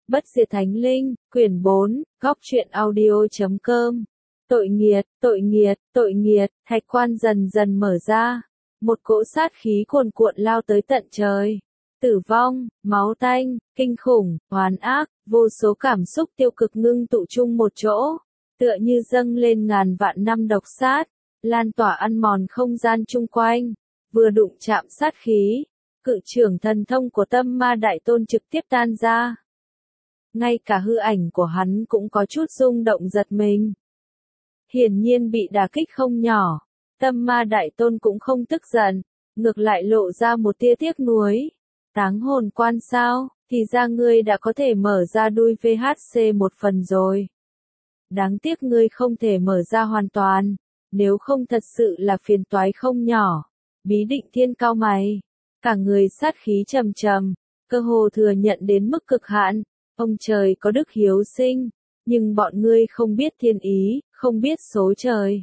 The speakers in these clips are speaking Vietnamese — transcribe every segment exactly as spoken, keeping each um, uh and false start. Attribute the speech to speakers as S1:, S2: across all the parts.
S1: Bất diệt thánh linh, quyển bốn, góc truyện audio chấm com. Tội nghiệt, tội nghiệt, tội nghiệt, thạch quan dần dần mở ra. Một cỗ sát khí cuồn cuộn lao tới tận trời. Tử vong, máu tanh, kinh khủng, oán ác, vô số cảm xúc tiêu cực ngưng tụ chung một chỗ. Tựa như dâng lên ngàn vạn năm độc sát, lan tỏa ăn mòn không gian chung quanh. Vừa đụng chạm sát khí, cự trưởng thần thông của Tâm Ma Đại Tôn trực tiếp tan ra. Ngay cả hư ảnh của hắn cũng có chút rung động giật mình. Hiển nhiên bị đả kích không nhỏ. Tâm Ma Đại Tôn cũng không tức giận, ngược lại lộ ra một tia tiếc nuối. Táng hồn quan sao, thì ra ngươi đã có thể mở ra đuôi vê hát xê một phần rồi. Đáng tiếc ngươi không thể mở ra hoàn toàn, nếu không thật sự là phiền toái không nhỏ. Bí Định Thiên cau mày, cả người sát khí trầm trầm, cơ hồ thừa nhận đến mức cực hạn. Ông trời có đức hiếu sinh, nhưng bọn ngươi không biết thiên ý, không biết số trời.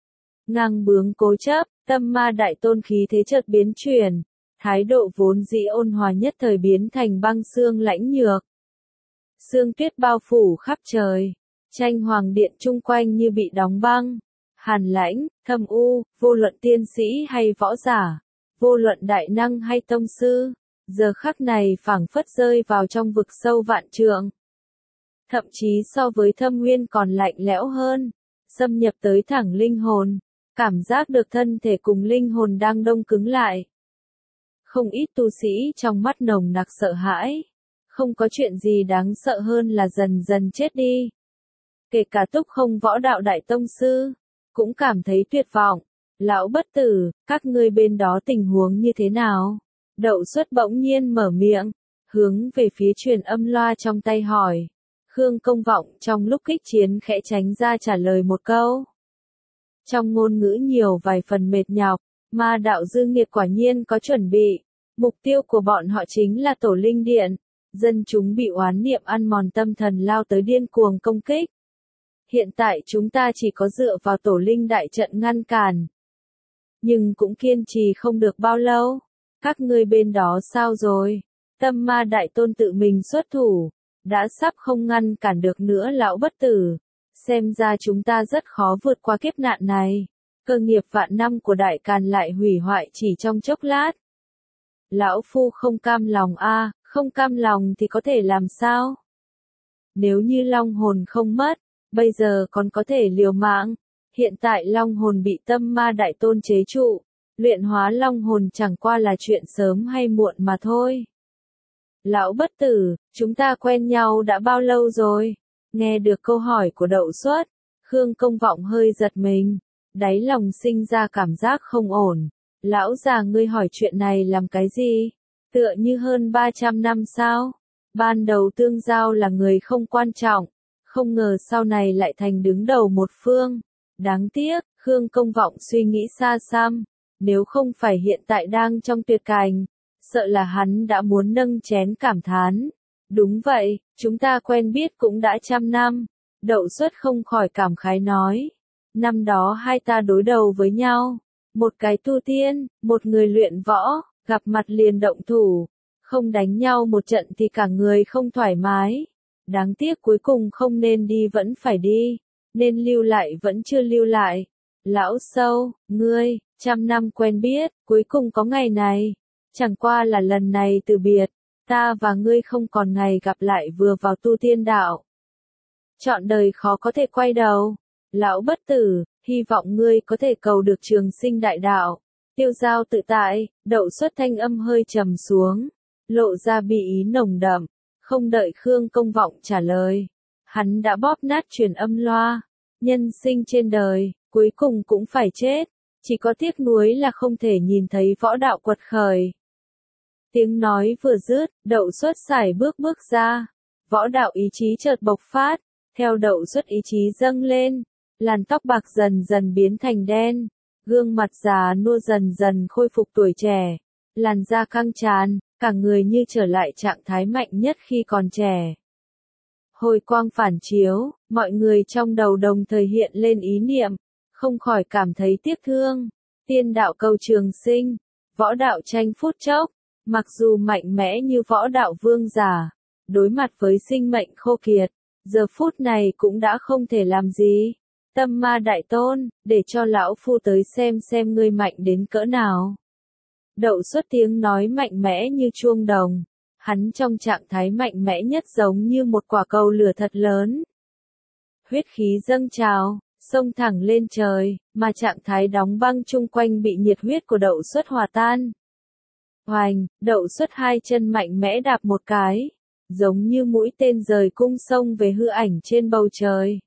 S1: Ngang bướng cố chấp, Tâm Ma Đại Tôn khí thế chợt biến chuyển, thái độ vốn dĩ ôn hòa nhất thời biến thành băng xương lãnh nhược. Sương tuyết bao phủ khắp trời, tranh hoàng điện chung quanh như bị đóng băng, hàn lãnh, thâm u, vô luận tiên sĩ hay võ giả, vô luận đại năng hay tông sư. Giờ khắc này phảng phất rơi vào trong vực sâu vạn trượng. Thậm chí so với thâm nguyên còn lạnh lẽo hơn, xâm nhập tới thẳng linh hồn, cảm giác được thân thể cùng linh hồn đang đông cứng lại. Không ít tu sĩ trong mắt nồng nặc sợ hãi, không có chuyện gì đáng sợ hơn là dần dần chết đi. Kể cả Túc Không Võ Đạo Đại Tông Sư, cũng cảm thấy tuyệt vọng. Lão bất tử, các ngươi bên đó tình huống như thế nào? Đậu Xuất bỗng nhiên mở miệng, hướng về phía truyền âm loa trong tay hỏi. Khương Công Vọng trong lúc kích chiến khẽ tránh ra trả lời một câu. Trong ngôn ngữ nhiều vài phần mệt nhọc, Ma Đạo dư nghiệt quả nhiên có chuẩn bị. Mục tiêu của bọn họ chính là Tổ Linh Điện. Dân chúng bị oán niệm ăn mòn tâm thần lao tới điên cuồng công kích. Hiện tại chúng ta chỉ có dựa vào Tổ Linh Đại Trận ngăn cản. Nhưng cũng kiên trì không được bao lâu. Các ngươi bên đó sao rồi? Tâm Ma Đại Tôn tự mình xuất thủ, đã sắp không ngăn cản được nữa lão bất tử. Xem ra chúng ta rất khó vượt qua kiếp nạn này. Cơ nghiệp vạn năm của Đại Càn lại hủy hoại chỉ trong chốc lát. Lão phu không cam lòng a, à, không cam lòng thì có thể làm sao? Nếu như long hồn không mất, bây giờ còn có thể liều mạng. Hiện tại long hồn bị Tâm Ma Đại Tôn chế trụ. Luyện hóa long hồn chẳng qua là chuyện sớm hay muộn mà thôi. Lão bất tử, chúng ta quen nhau đã bao lâu rồi? Nghe được câu hỏi của Đậu Xuất, Khương Công Vọng hơi giật mình, đáy lòng sinh ra cảm giác không ổn. Lão già ngươi hỏi chuyện này làm cái gì? Tựa như hơn ba trăm năm sao? Ban đầu tương giao là người không quan trọng, không ngờ sau này lại thành đứng đầu một phương. Đáng tiếc, Khương Công Vọng suy nghĩ xa xăm. Nếu không phải hiện tại đang trong tuyệt cảnh, sợ là hắn đã muốn nâng chén cảm thán. Đúng vậy, chúng ta quen biết cũng đã trăm năm. Đậu Xuất không khỏi cảm khái nói. Năm đó hai ta đối đầu với nhau. Một cái tu tiên, một người luyện võ, gặp mặt liền động thủ. Không đánh nhau một trận thì cả người không thoải mái. Đáng tiếc cuối cùng không nên đi vẫn phải đi. Nên lưu lại vẫn chưa lưu lại. Lão Sâu, ngươi, trăm năm quen biết, cuối cùng có ngày này. Chẳng qua là lần này từ biệt, ta và ngươi không còn ngày gặp lại vừa vào tu tiên đạo. Chọn đời khó có thể quay đầu. Lão bất tử, hy vọng ngươi có thể cầu được trường sinh đại đạo. Tiêu giao tự tại, Đậu Xuất thanh âm hơi trầm xuống, lộ ra bi ý nồng đậm. Không đợi Khương Công Vọng trả lời, hắn đã bóp nát truyền âm loa. Nhân sinh trên đời, cuối cùng cũng phải chết. Chỉ có tiếc nuối là không thể nhìn thấy võ đạo quật khởi. Tiếng nói vừa dứt, Đậu Xuất sải bước bước ra. Võ đạo ý chí chợt bộc phát, theo Đậu Xuất ý chí dâng lên, làn tóc bạc dần dần biến thành đen, gương mặt già nua dần dần khôi phục tuổi trẻ, làn da căng tràn, cả người như trở lại trạng thái mạnh nhất khi còn trẻ. Hồi quang phản chiếu, mọi người trong đầu đồng thời hiện lên ý niệm, không khỏi cảm thấy tiếc thương. Tiên đạo cầu trường sinh, võ đạo tranh phút chốc, mặc dù mạnh mẽ như võ đạo vương giả, đối mặt với sinh mệnh khô kiệt, giờ phút này cũng đã không thể làm gì. Tâm ma đại tôn, để cho lão phu tới xem xem ngươi mạnh đến cỡ nào. Đậu Xuất tiếng nói mạnh mẽ như chuông đồng, hắn trong trạng thái mạnh mẽ nhất giống như một quả cầu lửa thật lớn. Huyết khí dâng trào, xông thẳng lên trời, mà trạng thái đóng băng chung quanh bị nhiệt huyết của Đậu Xuất hòa tan. Hoành, Đậu Xuất hai chân mạnh mẽ đạp một cái, giống như mũi tên rời cung sông về hư ảnh trên bầu trời.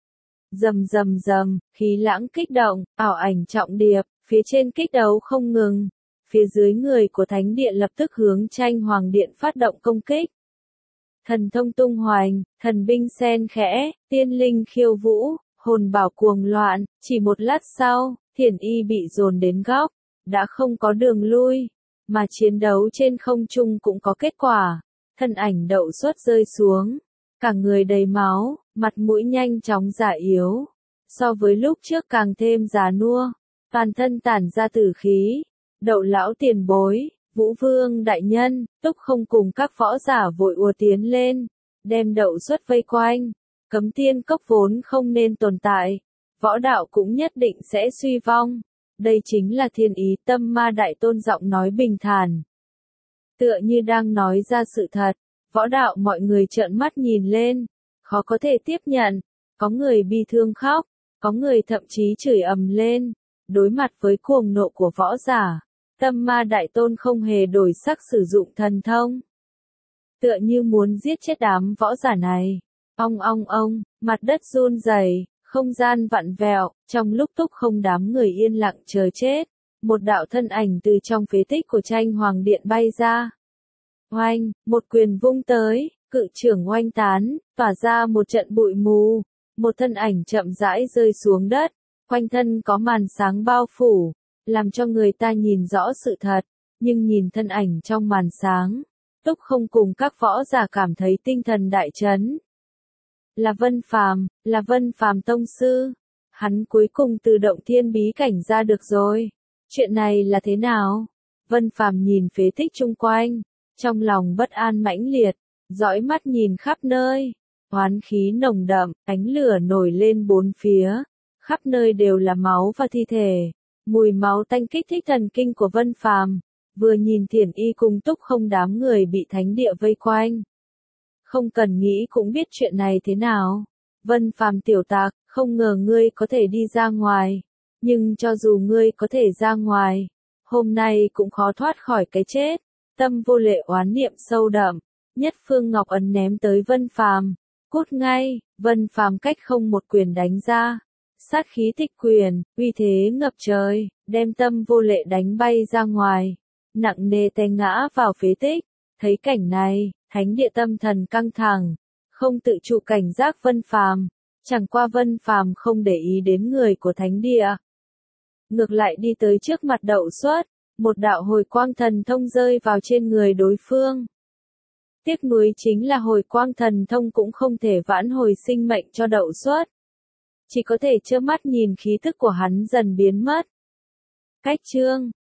S1: Rầm rầm rầm, khí lãng kích động, ảo ảnh trọng điệp, phía trên kích đấu không ngừng, phía dưới người của Thánh Điện lập tức hướng Tranh Hoàng Điện phát động công kích. Thần thông tung hoành, thần binh xen khẽ, tiên linh khiêu vũ, hồn bảo cuồng loạn, chỉ một lát sau, Thiền Y bị dồn đến góc, đã không có đường lui, mà chiến đấu trên không trung cũng có kết quả. Thân ảnh Đậu Xuất rơi xuống, cả người đầy máu, mặt mũi nhanh chóng già yếu, so với lúc trước càng thêm già nua, toàn thân tản ra tử khí. Đậu lão tiền bối, Vũ Vương đại nhân, Túc Không cùng các võ giả vội ùa tiến lên, đem Đậu Xuất vây quanh. Cấm tiên cốc vốn không nên tồn tại, võ đạo cũng nhất định sẽ suy vong. Đây chính là thiên ý. Tâm ma đại tôn giọng nói bình thản, tựa như đang nói ra sự thật. Võ đạo mọi người trợn mắt nhìn lên, khó có thể tiếp nhận, có người bi thương khóc, có người thậm chí chửi ầm lên. Đối mặt với cuồng nộ của võ giả, Tâm ma đại tôn không hề đổi sắc sử dụng thần thông, tựa như muốn giết chết đám võ giả này. Ong ong ong, mặt đất run rẩy, không gian vặn vẹo, trong lúc Túc Không đám người yên lặng chờ chết, một đạo thân ảnh từ trong phế tích của Tranh Hoàng Điện bay ra. Oanh, một quyền vung tới, cự trưởng oanh tán, tỏa ra một trận bụi mù, một thân ảnh chậm rãi rơi xuống đất, quanh thân có màn sáng bao phủ, làm cho người ta nhìn rõ sự thật, nhưng nhìn thân ảnh trong màn sáng, Túc Không cùng các võ giả cảm thấy tinh thần đại chấn. Là Vân Phàm, là Vân Phàm tông sư, hắn cuối cùng từ động thiên bí cảnh ra được rồi. Chuyện này là thế nào? Vân Phàm nhìn phế tích chung quanh, trong lòng bất an mãnh liệt, dõi mắt nhìn khắp nơi, oán khí nồng đậm, ánh lửa nổi lên bốn phía, khắp nơi đều là máu và thi thể, mùi máu tanh kích thích thần kinh của Vân Phàm. Vừa nhìn Thiền Y cùng Túc Không đám người bị thánh địa vây quanh, không cần nghĩ cũng biết chuyện này thế nào. Vân Phàm tiểu tặc, không ngờ ngươi có thể đi ra ngoài, nhưng cho dù ngươi có thể ra ngoài, hôm nay cũng khó thoát khỏi cái chết. Tâm vô lệ oán niệm sâu đậm, nhất phương ngọc ấn ném tới Vân Phàm, cút ngay. Vân Phàm cách không một quyền đánh ra, sát khí tịch quyền, uy thế ngập trời, đem tâm vô lệ đánh bay ra ngoài, nặng nề té ngã vào phế tích. Thấy cảnh này, thánh địa tâm thần căng thẳng, không tự chủ cảnh giác Vân Phàm, chẳng qua Vân Phàm không để ý đến người của thánh địa, ngược lại đi tới trước mặt Đậu Xuất, một đạo hồi quang thần thông rơi vào trên người đối phương. Tiếc nuối chính là hồi quang thần thông cũng không thể vãn hồi sinh mệnh cho Đậu Xuất, chỉ có thể trơ mắt nhìn khí tức của hắn dần biến mất. Cách chương